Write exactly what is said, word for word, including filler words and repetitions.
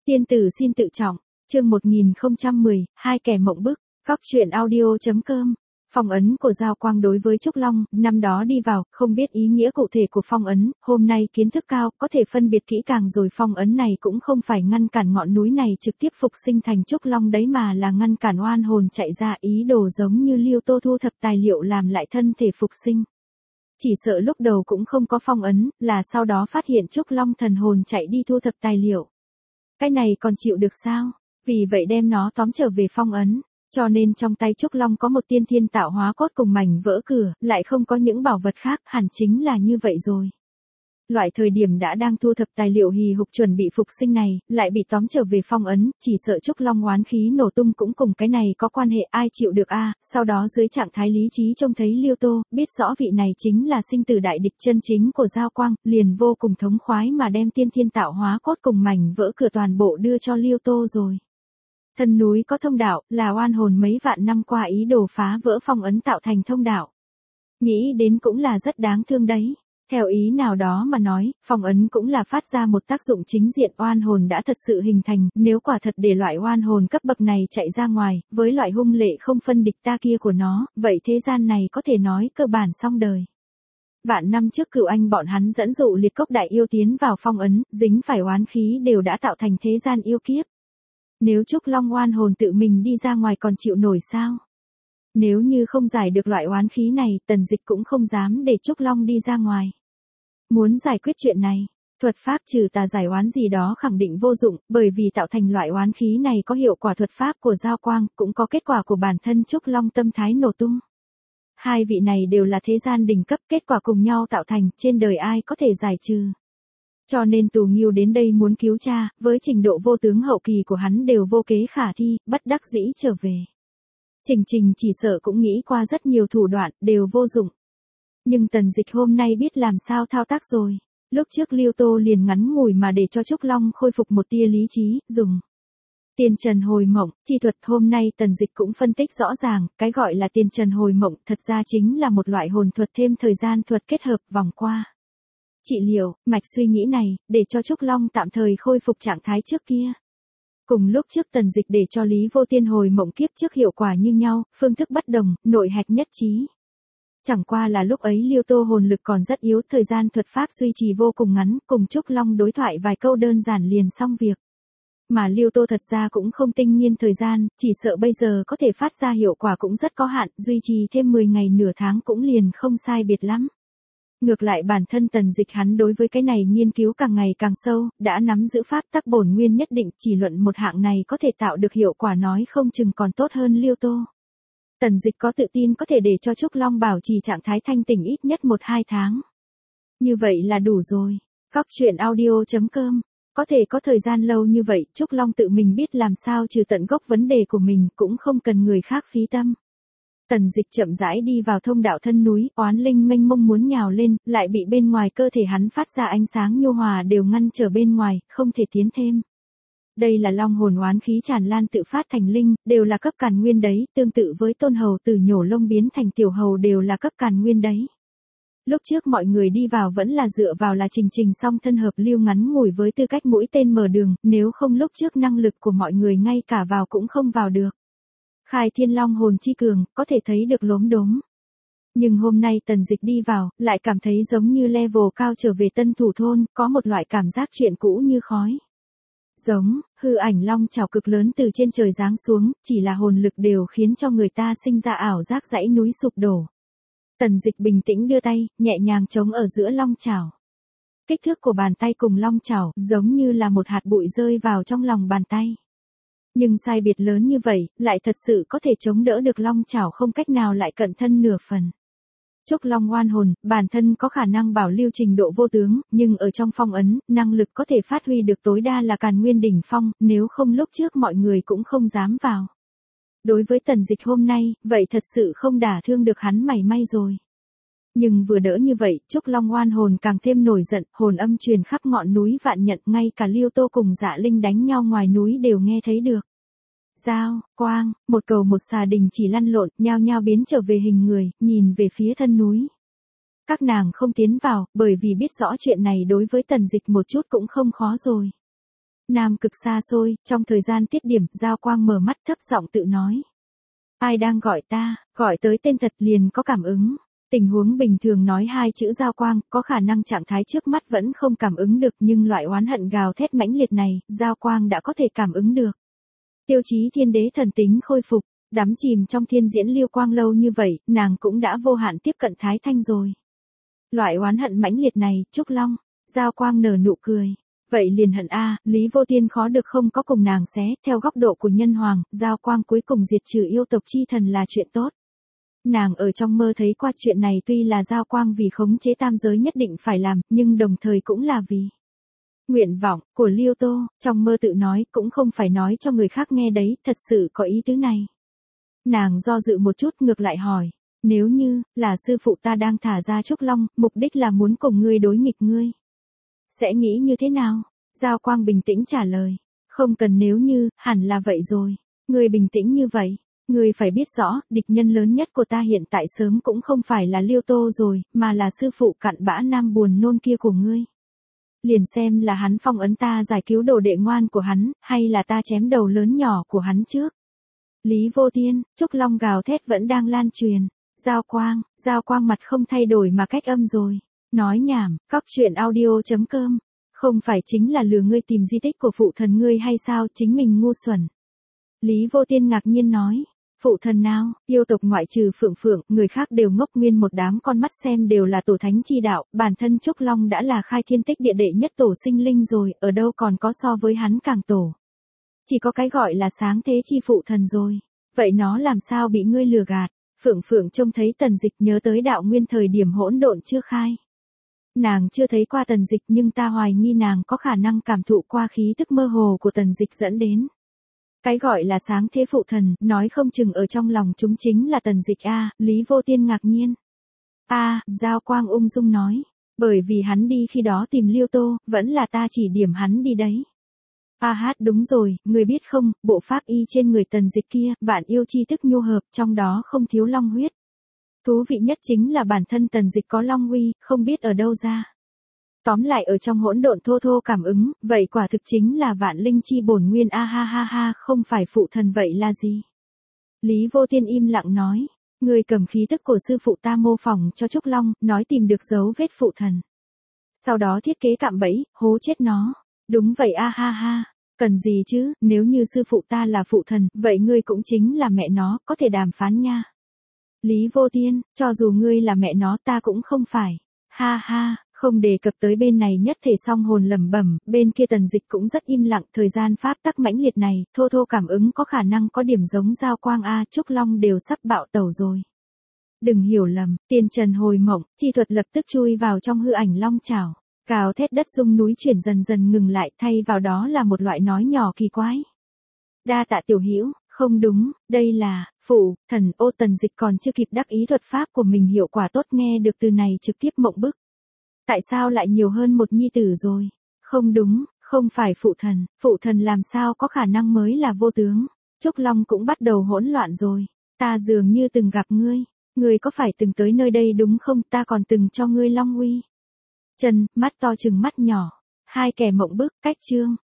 Tiên tử xin tự trọng, chương một nghìn không trăm mười, hai kẻ mộng bức, Cóc truyện audio.com. Phong ấn của Giao Quang đối với Trúc Long, năm đó đi vào, không biết ý nghĩa cụ thể của phong ấn, hôm nay kiến thức cao, có thể phân biệt kỹ càng rồi. Phong ấn này cũng không phải ngăn cản ngọn núi này trực tiếp phục sinh thành Trúc Long đấy, mà là ngăn cản oan hồn chạy ra, ý đồ giống như Liêu Tô thu thập tài liệu làm lại thân thể phục sinh. Chỉ sợ lúc đầu cũng không có phong ấn, là sau đó phát hiện Trúc Long thần hồn chạy đi thu thập tài liệu. Cái này còn chịu được sao? Vì vậy đem nó tóm trở về phong ấn. Cho nên trong tay Trúc Long có một tiên thiên tạo hóa cốt cùng mảnh vỡ cửa, lại không có những bảo vật khác, hẳn chính là như vậy rồi. Loại thời điểm đã đang thu thập tài liệu hì hục chuẩn bị phục sinh này, lại bị tóm trở về phong ấn, chỉ sợ Trúc Long oán khí nổ tung cũng cùng cái này có quan hệ, ai chịu được a? Sau đó dưới trạng thái lý trí trông thấy Liêu Tô, biết rõ vị này chính là sinh tử đại địch chân chính của Giao Quang, liền vô cùng thống khoái mà đem tiên thiên tạo hóa cốt cùng mảnh vỡ cửa toàn bộ đưa cho Liêu Tô rồi. Thân núi có thông đạo, là oan hồn mấy vạn năm qua ý đồ phá vỡ phong ấn tạo thành thông đạo. Nghĩ đến cũng là rất đáng thương đấy. Theo ý nào đó mà nói, phong ấn cũng là phát ra một tác dụng chính diện, oan hồn đã thật sự hình thành, nếu quả thật để loại oan hồn cấp bậc này chạy ra ngoài, với loại hung lệ không phân địch ta kia của nó, vậy thế gian này có thể nói cơ bản xong đời. Vạn năm trước Cửu Anh bọn hắn dẫn dụ liệt cốc đại yêu tiến vào phong ấn, dính phải oán khí đều đã tạo thành thế gian yêu kiếp. Nếu Trúc Long oan hồn tự mình đi ra ngoài còn chịu nổi sao? Nếu như không giải được loại oán khí này, Tần Dịch cũng không dám để Trúc Long đi ra ngoài. Muốn giải quyết chuyện này, thuật pháp trừ tà giải oán gì đó khẳng định vô dụng, bởi vì tạo thành loại oán khí này có hiệu quả thuật pháp của Giao Quang, cũng có kết quả của bản thân Trúc Long tâm thái nổ tung. Hai vị này đều là thế gian đỉnh cấp, kết quả cùng nhau tạo thành, trên đời ai có thể giải trừ. Cho nên Tù Nghiêu đến đây muốn cứu cha, với trình độ vô tướng hậu kỳ của hắn đều vô kế khả thi, bất đắc dĩ trở về. Trình Trình chỉ sợ cũng nghĩ qua rất nhiều thủ đoạn, đều vô dụng. Nhưng Tần Dịch hôm nay biết làm sao thao tác rồi. Lúc trước Liêu Tô liền ngắn ngủi mà để cho Trúc Long khôi phục một tia lý trí, dùng Tiên Trần hồi mộng, chi thuật. Hôm nay Tần Dịch cũng phân tích rõ ràng, cái gọi là Tiên Trần hồi mộng thật ra chính là một loại hồn thuật thêm thời gian thuật kết hợp vòng qua. Trị liệu, mạch suy nghĩ này, để cho Trúc Long tạm thời khôi phục trạng thái trước kia. Cùng lúc trước Tần Dịch để cho Lý Vô Tiên hồi mộng kiếp trước hiệu quả như nhau, phương thức bất đồng, nội hạch nhất trí. Chẳng qua là lúc ấy Liêu Tô hồn lực còn rất yếu, thời gian thuật pháp duy trì vô cùng ngắn, cùng Trúc Long đối thoại vài câu đơn giản liền xong việc. Mà Liêu Tô thật ra cũng không tinh nghiên thời gian, chỉ sợ bây giờ có thể phát ra hiệu quả cũng rất có hạn, duy trì thêm mười ngày nửa tháng cũng liền không sai biệt lắm. Ngược lại bản thân Tần Dịch hắn đối với cái này nghiên cứu càng ngày càng sâu, đã nắm giữ pháp tắc bổn nguyên nhất định, chỉ luận một hạng này có thể tạo được hiệu quả nói không chừng còn tốt hơn Liêu Tô. Tần Dịch có tự tin có thể để cho Trúc Long bảo trì trạng thái thanh tỉnh ít nhất một hai tháng. Như vậy là đủ rồi. Cóc truyện audio.com. Có thể có thời gian lâu như vậy, Trúc Long tự mình biết làm sao trừ tận gốc vấn đề của mình, cũng không cần người khác phí tâm. Tần Dịch chậm rãi đi vào thông đạo thân núi, oán linh mênh mông muốn nhào lên, lại bị bên ngoài cơ thể hắn phát ra ánh sáng nhu hòa đều ngăn trở bên ngoài, không thể tiến thêm. Đây là long hồn oán khí tràn lan tự phát thành linh, đều là cấp càn nguyên đấy, tương tự với tôn hầu từ nhổ lông biến thành tiểu hầu đều là cấp càn nguyên đấy. Lúc trước mọi người đi vào vẫn là dựa vào là Trình Trình song thân hợp lưu ngắn ngủi với tư cách mũi tên mở đường, nếu không lúc trước năng lực của mọi người ngay cả vào cũng không vào được. Khai thiên long hồn chi cường, có thể thấy được lốm đốm. Nhưng hôm nay Tần Dịch đi vào, lại cảm thấy giống như level cao trở về Tân Thủ Thôn, có một loại cảm giác chuyện cũ như khói. Giống, hư ảnh long trảo cực lớn từ trên trời giáng xuống, chỉ là hồn lực đều khiến cho người ta sinh ra ảo giác dãy núi sụp đổ. Tần Dịch bình tĩnh đưa tay, nhẹ nhàng chống ở giữa long trảo. Kích thước của bàn tay cùng long trảo, giống như là một hạt bụi rơi vào trong lòng bàn tay. Nhưng sai biệt lớn như vậy, lại thật sự có thể chống đỡ được long trảo không cách nào lại cận thân nửa phần. Trúc Long oan hồn, bản thân có khả năng bảo lưu trình độ vô tướng, nhưng ở trong phong ấn, năng lực có thể phát huy được tối đa là càn nguyên đỉnh phong, nếu không lúc trước mọi người cũng không dám vào. Đối với Tần Dịch hôm nay, vậy thật sự không đả thương được hắn mảy may rồi. Nhưng vừa đỡ như vậy, Trúc Long oan hồn càng thêm nổi giận, hồn âm truyền khắp ngọn núi vạn nhận, ngay cả Liêu Tô cùng Dạ Linh đánh nhau ngoài núi đều nghe thấy được. Giao, Quang, một cầu một xà đình chỉ lăn lộn, nhao nhao biến trở về hình người, nhìn về phía thân núi. Các nàng không tiến vào, bởi vì biết rõ chuyện này đối với Tần Dịch một chút cũng không khó rồi. Nam Cực xa xôi, trong thời gian tiết điểm, Giao Quang mở mắt thấp giọng tự nói. Ai đang gọi ta, gọi tới tên thật liền có cảm ứng. Tình huống bình thường nói hai chữ Giao Quang, có khả năng trạng thái trước mắt vẫn không cảm ứng được nhưng loại oán hận gào thét mãnh liệt này, Giao Quang đã có thể cảm ứng được. Tiêu chí thiên đế thần tính khôi phục, đắm chìm trong thiên diễn lưu quang lâu như vậy, nàng cũng đã vô hạn tiếp cận Thái Thanh rồi. Loại oán hận mãnh liệt này, Trúc Long, Giao Quang nở nụ cười. Vậy liền hận a, Lý Vô Tiên khó được không có cùng nàng xé, theo góc độ của nhân hoàng, Giao Quang cuối cùng diệt trừ yêu tộc chi thần là chuyện tốt. Nàng ở trong mơ thấy qua chuyện này tuy là Giao Quang vì khống chế tam giới nhất định phải làm, nhưng đồng thời cũng là vì nguyện vọng của Liêu Tô, trong mơ tự nói cũng không phải nói cho người khác nghe đấy, thật sự có ý tứ này. Nàng do dự một chút ngược lại hỏi, nếu như, là sư phụ ta đang thả ra Trúc Long, mục đích là muốn cùng ngươi đối nghịch ngươi. Sẽ nghĩ như thế nào? Giao Quang bình tĩnh trả lời, không cần nếu như, hẳn là vậy rồi. Ngươi bình tĩnh như vậy, ngươi phải biết rõ, địch nhân lớn nhất của ta hiện tại sớm cũng không phải là Liêu Tô rồi, mà là sư phụ cặn bã nam buồn nôn kia của ngươi. Liền xem là hắn phong ấn ta giải cứu đồ đệ ngoan của hắn, hay là ta chém đầu lớn nhỏ của hắn trước. Lý Vô Tiên, Trúc Long gào thét vẫn đang lan truyền. Giao Quang, Giao Quang mặt không thay đổi mà cách âm rồi. Nói nhảm, cóc truyện audio chấm com. Không phải chính là lừa ngươi tìm di tích của phụ thần ngươi hay sao, chính mình ngu xuẩn. Lý Vô Tiên ngạc nhiên nói. Phụ thần nào, yêu tộc ngoại trừ Phượng Phượng, người khác đều ngốc nguyên một đám con mắt xem đều là tổ thánh chi đạo, bản thân Trúc Long đã là khai thiên tích địa đệ nhất tổ sinh linh rồi, ở đâu còn có so với hắn càng tổ. Chỉ có cái gọi là sáng thế chi phụ thần rồi. Vậy nó làm sao bị ngươi lừa gạt? Phượng Phượng trông thấy Tần Dịch nhớ tới đạo nguyên thời điểm hỗn độn chưa khai. Nàng chưa thấy qua Tần Dịch nhưng ta hoài nghi nàng có khả năng cảm thụ qua khí tức mơ hồ của Tần Dịch dẫn đến. Cái gọi là sáng thế phụ thần, nói không chừng ở trong lòng chúng chính là Tần Dịch a. Lý Vô Tiên ngạc nhiên. A, Giao Quang ung dung nói, bởi vì hắn đi khi đó tìm Liêu Tô, vẫn là ta chỉ điểm hắn đi đấy. A hát đúng rồi, người biết không, bộ pháp y trên người Tần Dịch kia, vạn yêu chi tức nhu hợp, trong đó không thiếu long huyết. Thú vị nhất chính là bản thân Tần Dịch có long uy, không biết ở đâu ra. Tóm lại ở trong hỗn độn thô thô cảm ứng, vậy quả thực chính là vạn linh chi bổn nguyên a ha ha ha, không phải phụ thần vậy là gì? Lý Vô Tiên im lặng nói, người cầm khí tức của sư phụ ta mô phỏng cho Trúc Long, nói tìm được dấu vết phụ thần. Sau đó thiết kế cạm bẫy, hố chết nó. Đúng vậy a ha ha, cần gì chứ, nếu như sư phụ ta là phụ thần, vậy ngươi cũng chính là mẹ nó, có thể đàm phán nha. Lý Vô Tiên, cho dù ngươi là mẹ nó ta cũng không phải. Ha ha, không đề cập tới bên này nhất thể song hồn lẩm bẩm, bên kia Tần Dịch cũng rất im lặng, thời gian pháp tắc mãnh liệt này, thô thô cảm ứng có khả năng có điểm giống Giao Quang a, Trúc Long đều sắp bạo tẩu rồi. Đừng hiểu lầm, tiên trần hồi mộng, chi thuật lập tức chui vào trong hư ảnh long chảo. Cào thét đất rung núi chuyển dần dần ngừng lại, thay vào đó là một loại nói nhỏ kỳ quái. Đa tạ tiểu hữu, không đúng, đây là, phụ, thần ô. Tần Dịch còn chưa kịp đắc ý thuật pháp của mình hiệu quả tốt, nghe được từ này trực tiếp mộng bức. Tại sao lại nhiều hơn một nhi tử rồi? Không đúng, không phải phụ thần, phụ thần làm sao có khả năng mới là vô tướng. Trúc Long cũng bắt đầu hỗn loạn rồi. Ta dường như từng gặp ngươi, ngươi có phải từng tới nơi đây đúng không, ta còn từng cho ngươi long uy. Chân, mắt to chừng mắt nhỏ. Hai kẻ mộng bức, cách chương.